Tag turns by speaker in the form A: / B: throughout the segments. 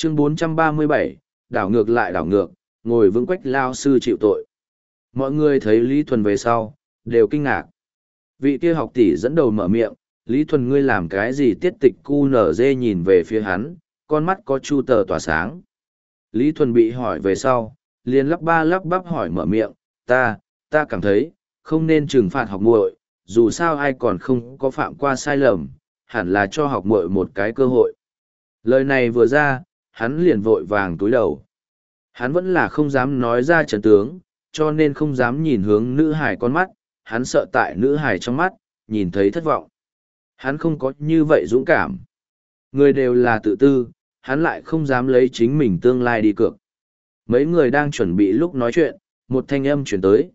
A: Chương 437, đảo ngược lại đảo ngược, ngồi vững Quách lao sư chịu tội. Mọi người thấy Lý Thuần về sau, đều kinh ngạc. Vị kia học tỷ dẫn đầu mở miệng, Lý Thuần ngươi làm cái gì tiết tịch cu nở dê nhìn về phía hắn, con mắt có chu tờ tỏa sáng. Lý Thuần bị hỏi về sau, liền lắp ba lắp bắp hỏi mở miệng, ta cảm thấy, không nên trừng phạt học muội, dù sao ai còn không có phạm qua sai lầm, hẳn là cho học muội một cái cơ hội. Lời này vừa ra, hắn liền vội vàng túi đầu. Hắn vẫn là không dám nói ra trận tướng, cho nên không dám nhìn hướng nữ hải con mắt, hắn sợ tại nữ hải trong mắt, nhìn thấy thất vọng. Hắn không có như vậy dũng cảm. Người đều là tự tư, hắn lại không dám lấy chính mình tương lai đi cược. Mấy người đang chuẩn bị lúc nói chuyện, một thanh âm chuyển tới,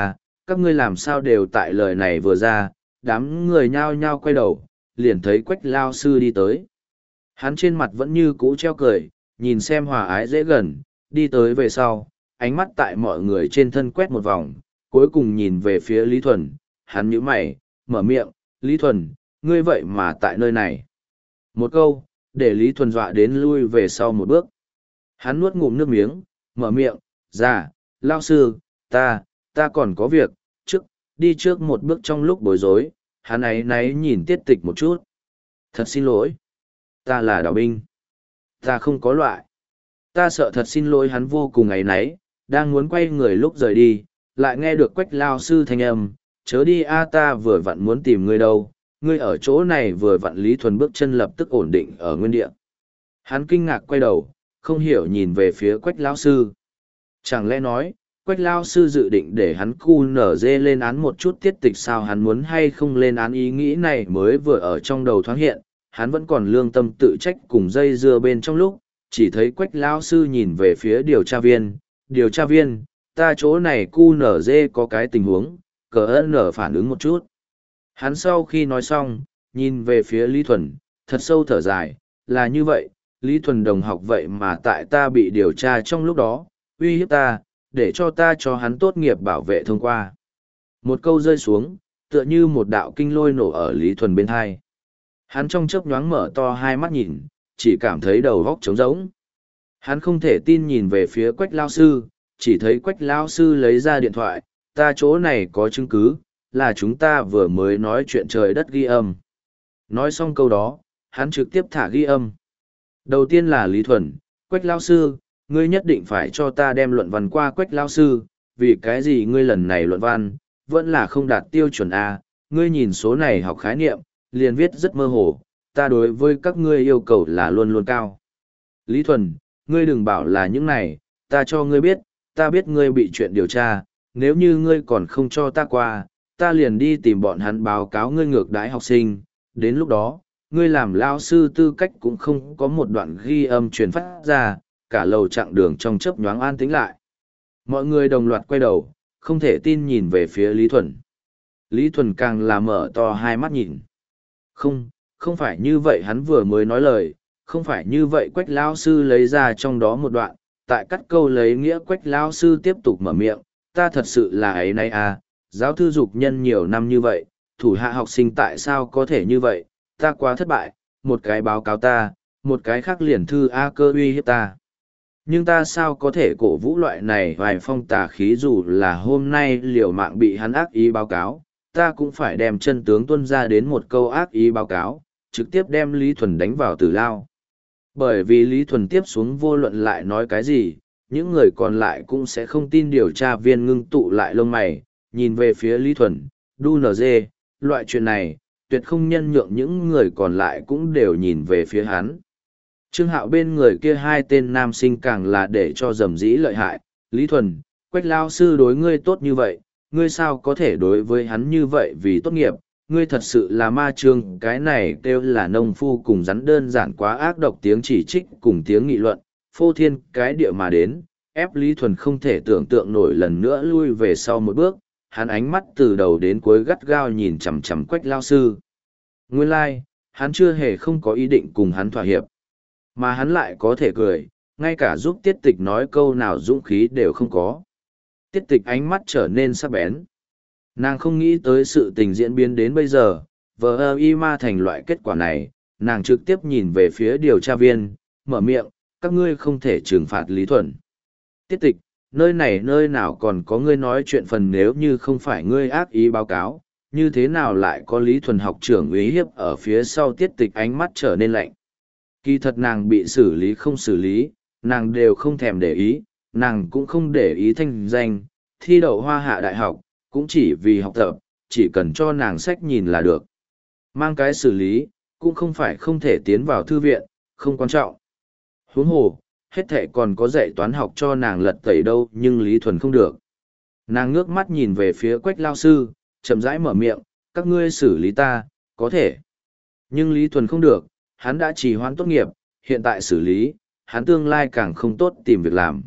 A: các ngươi làm sao đều tại lời này vừa ra, đám người nhao nhao quay đầu, liền thấy Quách lao sư đi tới. Hắn trên mặt vẫn như cũ treo cười, nhìn xem hòa ái dễ gần, đi tới về sau, ánh mắt tại mọi người trên thân quét một vòng, cuối cùng nhìn về phía Lý Thuần, hắn nhíu mày, mở miệng, Lý Thuần, ngươi vậy mà tại nơi này. Một câu, để Lý Thuần dọa đến lui về sau một bước. Hắn nuốt ngụm nước miếng, mở miệng, ra, lao sư, ta còn có việc, đi trước một bước trong lúc bối rối, hắn ấy náy nhìn tiết tịch một chút. Thật xin lỗi. Ta là đạo binh. Ta không có loại. Ta sợ thật xin lỗi hắn vô cùng áy náy, đang muốn quay người lúc rời đi, lại nghe được Quách lao sư thanh âm, chớ đi ta vừa vặn muốn tìm ngươi đâu, ngươi ở chỗ này vừa vặn. Lý Thuần bước chân lập tức ổn định ở nguyên địa. Hắn kinh ngạc quay đầu, không hiểu nhìn về phía Quách lao sư. Chẳng lẽ nói, Quách lao sư dự định để hắn cu nở dê lên án một chút tiết tịch sao? Hắn muốn hay không lên án, ý nghĩ này mới vừa ở trong đầu thoáng hiện, hắn vẫn còn lương tâm tự trách cùng dây dưa bên trong lúc, chỉ thấy Quách lao sư nhìn về phía điều tra viên, ta chỗ này cu nở dê có cái tình huống, cờ ơn nở phản ứng một chút. Hắn sau khi nói xong, nhìn về phía Lý Thuần, thật sâu thở dài, là như vậy, Lý Thuần đồng học vậy mà tại ta bị điều tra trong lúc đó, uy hiếp ta, để cho hắn tốt nghiệp bảo vệ thông qua. Một câu rơi xuống, tựa như một đạo kinh lôi nổ ở Lý Thuần bên hai. Hắn trong chớp nhoáng mở to hai mắt nhìn, chỉ cảm thấy đầu góc trống rỗng. Hắn không thể tin nhìn về phía Quách lao sư, chỉ thấy Quách lao sư lấy ra điện thoại, ta chỗ này có chứng cứ, là chúng ta vừa mới nói chuyện trời đất ghi âm. Nói xong câu đó, hắn trực tiếp thả ghi âm. Đầu tiên là Lý Thuần, Quách lao sư, ngươi nhất định phải cho ta đem luận văn qua Quách lao sư, vì cái gì ngươi lần này luận văn, vẫn là không đạt tiêu chuẩn A, ngươi nhìn số này học khái niệm, liền viết rất mơ hồ, ta đối với các ngươi yêu cầu là luôn luôn cao. Lý Thuần, ngươi đừng bảo là những này, ta cho ngươi biết, ta biết ngươi bị chuyện điều tra, nếu như ngươi còn không cho ta qua, ta liền đi tìm bọn hắn báo cáo ngươi ngược đãi học sinh, đến lúc đó, ngươi làm lao sư tư cách cũng không có một đoạn ghi âm truyền phát ra, cả lầu chặng đường trong chớp nhoáng an tĩnh lại. Mọi người đồng loạt quay đầu, không thể tin nhìn về phía Lý Thuần. Lý Thuần càng là mở to hai mắt nhìn. Không phải như vậy, hắn vừa mới nói lời, không phải như vậy. Quách lao sư lấy ra trong đó một đoạn, tại cắt câu lấy nghĩa Quách lao sư tiếp tục mở miệng, ta thật sự là ấy nay giáo thư dục nhân nhiều năm như vậy, thủ hạ học sinh tại sao có thể như vậy, ta quá thất bại, một cái báo cáo ta, một cái khác liền thư cơ uy hiếp ta. Nhưng ta sao có thể cổ vũ loại này vài phong tà khí, dù là hôm nay liều mạng bị hắn ác ý báo cáo, ta cũng phải đem chân tướng tuân ra đến một câu ác ý báo cáo, trực tiếp đem Lý Thuần đánh vào tử lao. Bởi vì Lý Thuần tiếp xuống vô luận lại nói cái gì, những người còn lại cũng sẽ không tin. Điều tra viên ngưng tụ lại lông mày, nhìn về phía Lý Thuần, đu nở dê, loại chuyện này, tuyệt không nhân nhượng những người còn lại cũng đều nhìn về phía hắn. Trương Hạo bên người kia hai tên nam sinh càng là để cho dầm dĩ lợi hại. Lý Thuần, Quách lao sư đối ngươi tốt như vậy, ngươi sao có thể đối với hắn như vậy vì tốt nghiệp, ngươi thật sự là ma trương. Cái này kêu là nông phu cùng rắn, đơn giản quá ác độc. Tiếng chỉ trích cùng tiếng nghị luận, phô thiên cái địa mà đến, ép Lý Thuần không thể tưởng tượng nổi, lần nữa lui về sau một bước. Hắn ánh mắt từ đầu đến cuối gắt gao nhìn chằm chằm Quách lao sư. Nguyên lai, hắn chưa hề không có ý định cùng hắn thỏa hiệp. Mà hắn lại có thể cười, ngay cả giúp tiết tịch nói câu nào dũng khí đều không có. Tiết tịch ánh mắt trở nên sắc bén. Nàng không nghĩ tới sự tình diễn biến đến bây giờ, vờ y ma thành loại kết quả này, nàng trực tiếp nhìn về phía điều tra viên, mở miệng, các ngươi không thể trừng phạt Lý Thuần. Tiết tịch, nơi này nơi nào còn có ngươi nói chuyện phần, nếu như không phải ngươi ác ý báo cáo, như thế nào lại có Lý Thuần học trưởng uy hiếp ở phía sau. Tiết tịch ánh mắt trở nên lạnh. Kỳ thật nàng bị xử lý không xử lý, nàng đều không thèm để ý, nàng cũng không để ý thanh danh, thi đậu Hoa Hạ đại học, cũng chỉ vì học tập, chỉ cần cho nàng sách nhìn là được. Mang cái xử lý, cũng không phải không thể tiến vào thư viện, không quan trọng. Huống hồ, hết thệ còn có dạy toán học cho nàng lật tẩy đâu, nhưng Lý Thuần không được. Nàng ngước mắt nhìn về phía Quách lao sư, chậm rãi mở miệng, các ngươi xử lý ta, có thể. Nhưng Lý Thuần không được, hắn đã trì hoãn tốt nghiệp, hiện tại xử lý, hắn tương lai càng không tốt tìm việc làm.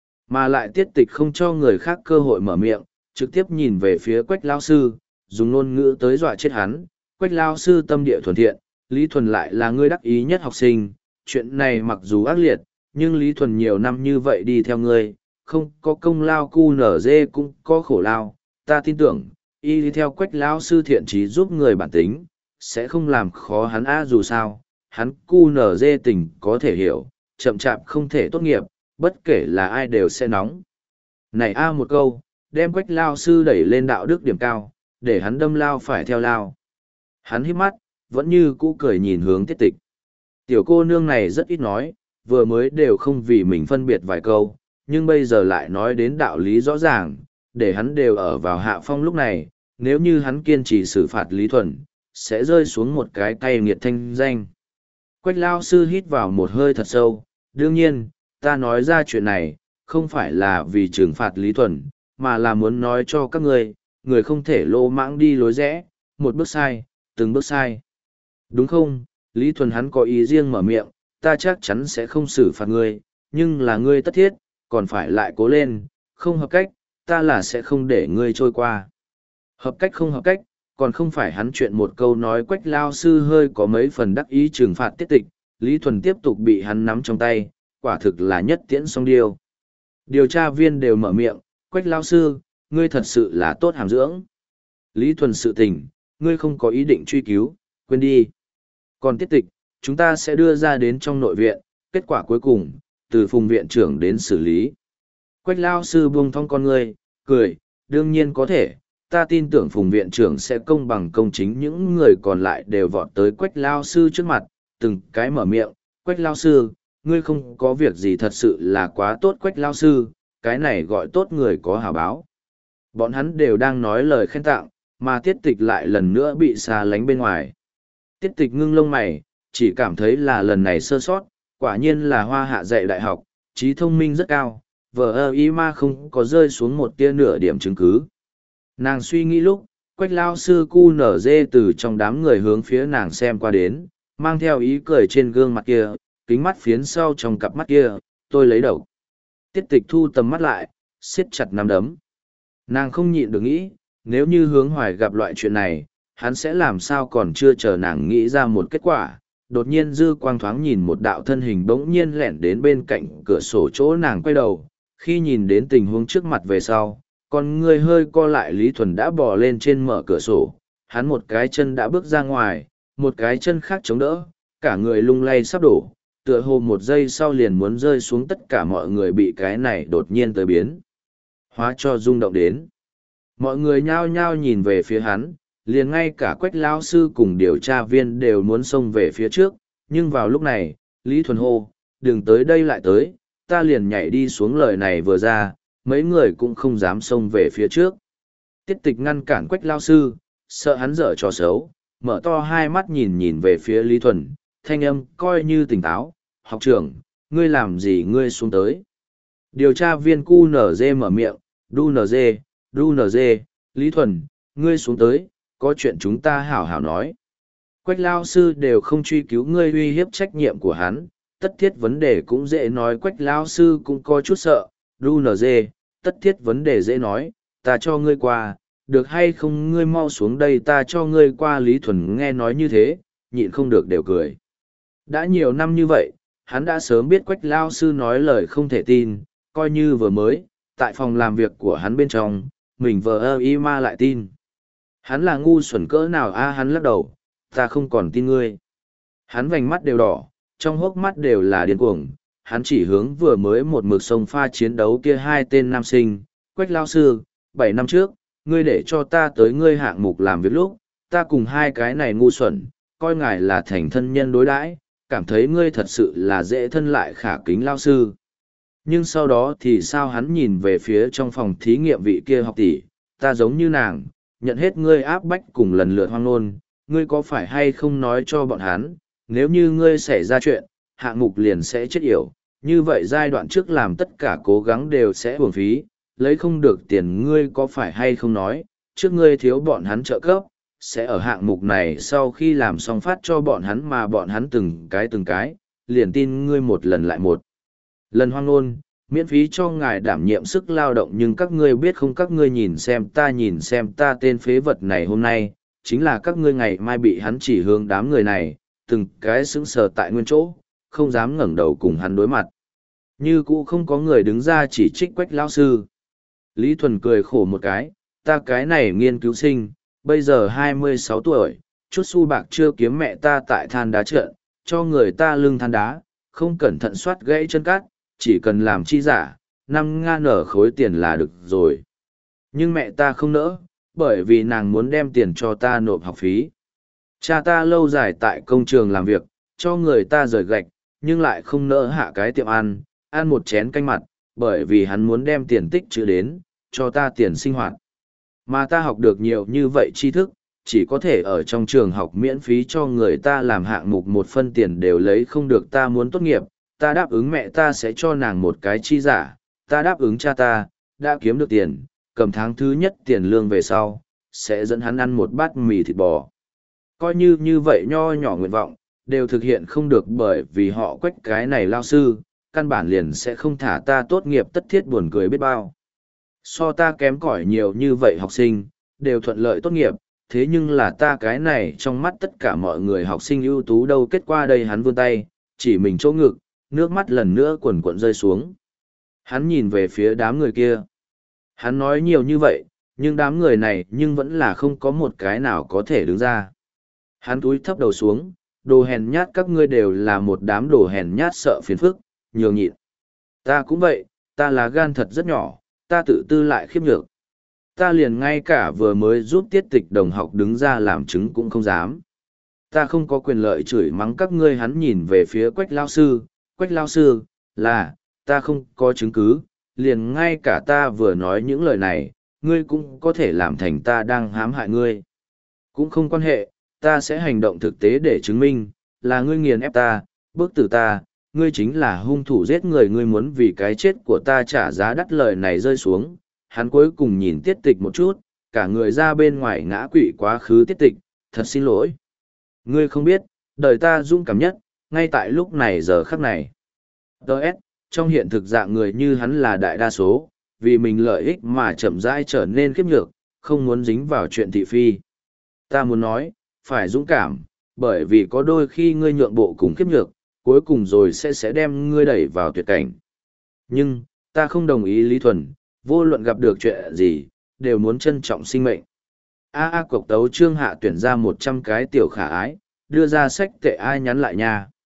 A: Mà lại Tiết tịch không cho người khác cơ hội mở miệng, trực tiếp nhìn về phía Quách lao sư, dùng ngôn ngữ tới dọa chết hắn. Quách lao sư tâm địa thuần thiện, Lý Thuần lại là người đắc ý nhất học sinh, chuyện này mặc dù ác liệt, nhưng Lý Thuần nhiều năm như vậy đi theo ngươi, không có công lao cu nở dê cũng có khổ lao, ta tin tưởng, y đi theo Quách lao sư thiện trí giúp người bản tính, sẽ không làm khó hắn dù sao, hắn cu nở dê tình có thể hiểu, chậm chạp không thể tốt nghiệp, bất kể là ai đều sẽ nóng. Này một câu, đem Quách lao sư đẩy lên đạo đức điểm cao, để hắn đâm lao phải theo lao. Hắn hít mắt, vẫn như cũ cười nhìn hướng Tiết tịch. Tiểu cô nương này rất ít nói, vừa mới đều không vì mình phân biệt vài câu, nhưng bây giờ lại nói đến đạo lý rõ ràng, để hắn đều ở vào hạ phong lúc này, nếu như hắn kiên trì xử phạt Lý Thuần, sẽ rơi xuống một cái cay nghiệt thanh danh. Quách lao sư hít vào một hơi thật sâu, đương nhiên, ta nói ra chuyện này, không phải là vì trừng phạt Lý Thuần, mà là muốn nói cho các người không thể lô mãng đi lối rẽ, một bước sai, từng bước sai. Đúng không, Lý Thuần hắn có ý riêng mở miệng, ta chắc chắn sẽ không xử phạt ngươi, nhưng là ngươi tất thiết, còn phải lại cố lên, không hợp cách, ta là sẽ không để ngươi trôi qua. Hợp cách không hợp cách, còn không phải hắn chuyện một câu nói. Quách lao sư hơi có mấy phần đắc ý trừng phạt Tiết tịch, Lý Thuần tiếp tục bị hắn nắm trong tay, quả thực là nhất tiễn song điêu. Điều tra viên đều mở miệng, Quách lao sư, ngươi thật sự là tốt hàm dưỡng. Lý Thuần sự tình, ngươi không có ý định truy cứu, quên đi. Còn Tiết tịch, chúng ta sẽ đưa ra đến trong nội viện, kết quả cuối cùng, từ Phùng viện trưởng đến xử lý. Quách lao sư buông thong con ngươi, cười, đương nhiên có thể, ta tin tưởng Phùng viện trưởng sẽ công bằng công chính. Những người còn lại đều vọt tới Quách lao sư trước mặt, từng cái mở miệng, Quách lao sư, ngươi không có việc gì thật sự là quá tốt. Quách lao sư, cái này gọi tốt người có hảo báo. Bọn hắn đều đang nói lời khen tặng, mà Tiết tịch lại lần nữa bị xa lánh bên ngoài. Tiết tịch ngưng lông mày, chỉ cảm thấy là lần này sơ sót, quả nhiên là Hoa Hạ dạy đại học, trí thông minh rất cao, vờ y ma không có rơi xuống một tia nửa điểm chứng cứ. Nàng suy nghĩ lúc, Quách lao sư cu nở dê từ trong đám người hướng phía nàng xem qua đến, mang theo ý cười trên gương mặt kia, kính mắt phiến sau trong cặp mắt kia, tôi lấy đầu. Tiết tịch thu tầm mắt lại, siết chặt nắm đấm. Nàng không nhịn được nghĩ, nếu như Hướng Hoài gặp loại chuyện này, hắn sẽ làm sao. Còn chưa chờ nàng nghĩ ra một kết quả, đột nhiên dư quang thoáng nhìn một đạo thân hình bỗng nhiên lẻn đến bên cạnh cửa sổ chỗ nàng quay đầu. Khi nhìn đến tình huống trước mặt về sau, con người hơi co lại. Lý Thuần đã bò lên trên mở cửa sổ, hắn một cái chân đã bước ra ngoài, một cái chân khác chống đỡ, cả người lung lay sắp đổ, tựa hồ một giây sau liền muốn rơi xuống. Tất cả mọi người bị cái này đột nhiên tới biến hóa cho rung động đến. Mọi người nhao nhao nhìn về phía hắn, liền ngay cả Quách lão sư cùng điều tra viên đều muốn xông về phía trước, nhưng vào lúc này, Lý Thuần hô, đừng tới đây lại tới, ta liền nhảy đi xuống. Lời này vừa ra, mấy người cũng không dám xông về phía trước. Tiết tịch ngăn cản Quách lão sư, sợ hắn dở trò xấu, mở to hai mắt nhìn nhìn về phía Lý Thuần, thanh âm coi như tỉnh táo, học trưởng, ngươi làm gì ngươi xuống tới. Điều tra viên cu nở dê mở miệng, đu nở dê, Lý Thuần, ngươi xuống tới, có chuyện chúng ta hảo hảo nói. Quách lao sư đều không truy cứu ngươi uy hiếp trách nhiệm của hắn, tất thiết vấn đề cũng dễ nói. Quách lao sư cũng có chút sợ, đu nở dê, tất thiết vấn đề dễ nói, ta cho ngươi qua, được hay không ngươi mau xuống đây ta cho ngươi qua. Lý Thuần nghe nói như thế, nhịn không được đều cười. Đã nhiều năm như vậy, hắn đã sớm biết Quách lao sư nói lời không thể tin, coi như vừa mới, tại phòng làm việc của hắn bên trong, mình vờ y ma lại tin. Hắn là ngu xuẩn cỡ nào hắn lắc đầu, ta không còn tin ngươi. Hắn vành mắt đều đỏ, trong hốc mắt đều là điên cuồng, hắn chỉ hướng vừa mới một mực sông pha chiến đấu kia hai tên nam sinh, Quách lao sư, 7 năm trước, ngươi để cho ta tới ngươi hạng mục làm việc lúc, ta cùng hai cái này ngu xuẩn, coi ngài là thành thân nhân đối đãi, cảm thấy ngươi thật sự là dễ thân lại khả kính lao sư. Nhưng sau đó thì sao hắn nhìn về phía trong phòng thí nghiệm vị kia học tỷ, ta giống như nàng, nhận hết ngươi áp bách cùng lần lượt hoang nôn, ngươi có phải hay không nói cho bọn hắn, nếu như ngươi xảy ra chuyện, hạng mục liền sẽ chết yểu, như vậy giai đoạn trước làm tất cả cố gắng đều sẽ uổng phí, lấy không được tiền ngươi có phải hay không nói, trước ngươi thiếu bọn hắn trợ cấp, sẽ ở hạng mục này sau khi làm xong phát cho bọn hắn mà bọn hắn từng cái, liền tin ngươi một lần lại một lần hoang ngôn, miễn phí cho ngài đảm nhiệm sức lao động nhưng các ngươi biết không các ngươi nhìn xem ta tên phế vật này hôm nay, chính là các ngươi ngày mai bị hắn chỉ hướng đám người này, từng cái sững sờ tại nguyên chỗ, không dám ngẩng đầu cùng hắn đối mặt. Như cũ không có người đứng ra chỉ trích Quách lão sư. Lý Thuần cười khổ một cái, ta cái này nghiên cứu sinh, bây giờ 26 tuổi, chút xu bạc chưa kiếm mẹ ta tại than đá trận, cho người ta lưng than đá, không cẩn thận soát gãy chân cát, chỉ cần làm chi giả, 5 ngàn nở khối tiền là được rồi. Nhưng mẹ ta không nỡ, bởi vì nàng muốn đem tiền cho ta nộp học phí. Cha ta lâu dài tại công trường làm việc, cho người ta rời gạch, nhưng lại không nỡ hạ cái tiệm ăn một chén canh mặt, bởi vì hắn muốn đem tiền tích trữ đến, cho ta tiền sinh hoạt. Mà ta học được nhiều như vậy tri thức, chỉ có thể ở trong trường học miễn phí cho người ta làm hạng mục một phân tiền đều lấy không được ta muốn tốt nghiệp, ta đáp ứng mẹ ta sẽ cho nàng một cái chi giả, ta đáp ứng cha ta, đã kiếm được tiền, cầm tháng thứ nhất tiền lương về sau, sẽ dẫn hắn ăn một bát mì thịt bò. Coi như vậy nho nhỏ nguyện vọng, đều thực hiện không được bởi vì họ Quách cái này lao sư, căn bản liền sẽ không thả ta tốt nghiệp tất thiết buồn cười biết bao. So ta kém cỏi nhiều như vậy học sinh, đều thuận lợi tốt nghiệp, thế nhưng là ta cái này trong mắt tất cả mọi người học sinh ưu tú đâu kết quả đây hắn vươn tay, chỉ mình chỗ ngực, nước mắt lần nữa quần quận rơi xuống. Hắn nhìn về phía đám người kia. Hắn nói nhiều như vậy, nhưng đám người này nhưng vẫn là không có một cái nào có thể đứng ra. Hắn túi thấp đầu xuống, đồ hèn nhát các ngươi đều là một đám đồ hèn nhát sợ phiền phức, nhường nhịn. Ta cũng vậy, ta là gan thật rất nhỏ, ta tự tư lại khiếp nhược. Ta liền ngay cả vừa mới giúp tiết tịch đồng học đứng ra làm chứng cũng không dám. Ta không có quyền lợi chửi mắng các ngươi hắn nhìn về phía Quách lao sư, là, ta không có chứng cứ, liền ngay cả ta vừa nói những lời này, ngươi cũng có thể làm thành ta đang hãm hại ngươi. Cũng không quan hệ, ta sẽ hành động thực tế để chứng minh, là ngươi nghiền ép ta, bức tử ta, ngươi chính là hung thủ giết người ngươi muốn vì cái chết của ta trả giá đắt lời này rơi xuống. Hắn cuối cùng nhìn tiết tịch một chút, cả người ra bên ngoài ngã quỵ quá khứ tiết tịch, thật xin lỗi. Ngươi không biết, đời ta dũng cảm nhất, ngay tại lúc này giờ khắc này. Đợt, trong hiện thực dạng người như hắn là đại đa số, vì mình lợi ích mà chậm rãi trở nên khiếp nhược, không muốn dính vào chuyện thị phi. Ta muốn nói, phải dũng cảm, bởi vì có đôi khi ngươi nhượng bộ cùng khiếp nhược, cuối cùng rồi sẽ đem ngươi đẩy vào tuyệt cảnh. Nhưng, ta không đồng ý Lý Thuần, vô luận gặp được chuyện gì, đều muốn trân trọng sinh mệnh. Cộc tấu trương hạ tuyển ra 100 cái tiểu khả ái, đưa ra sách tệ ai nhắn lại nha.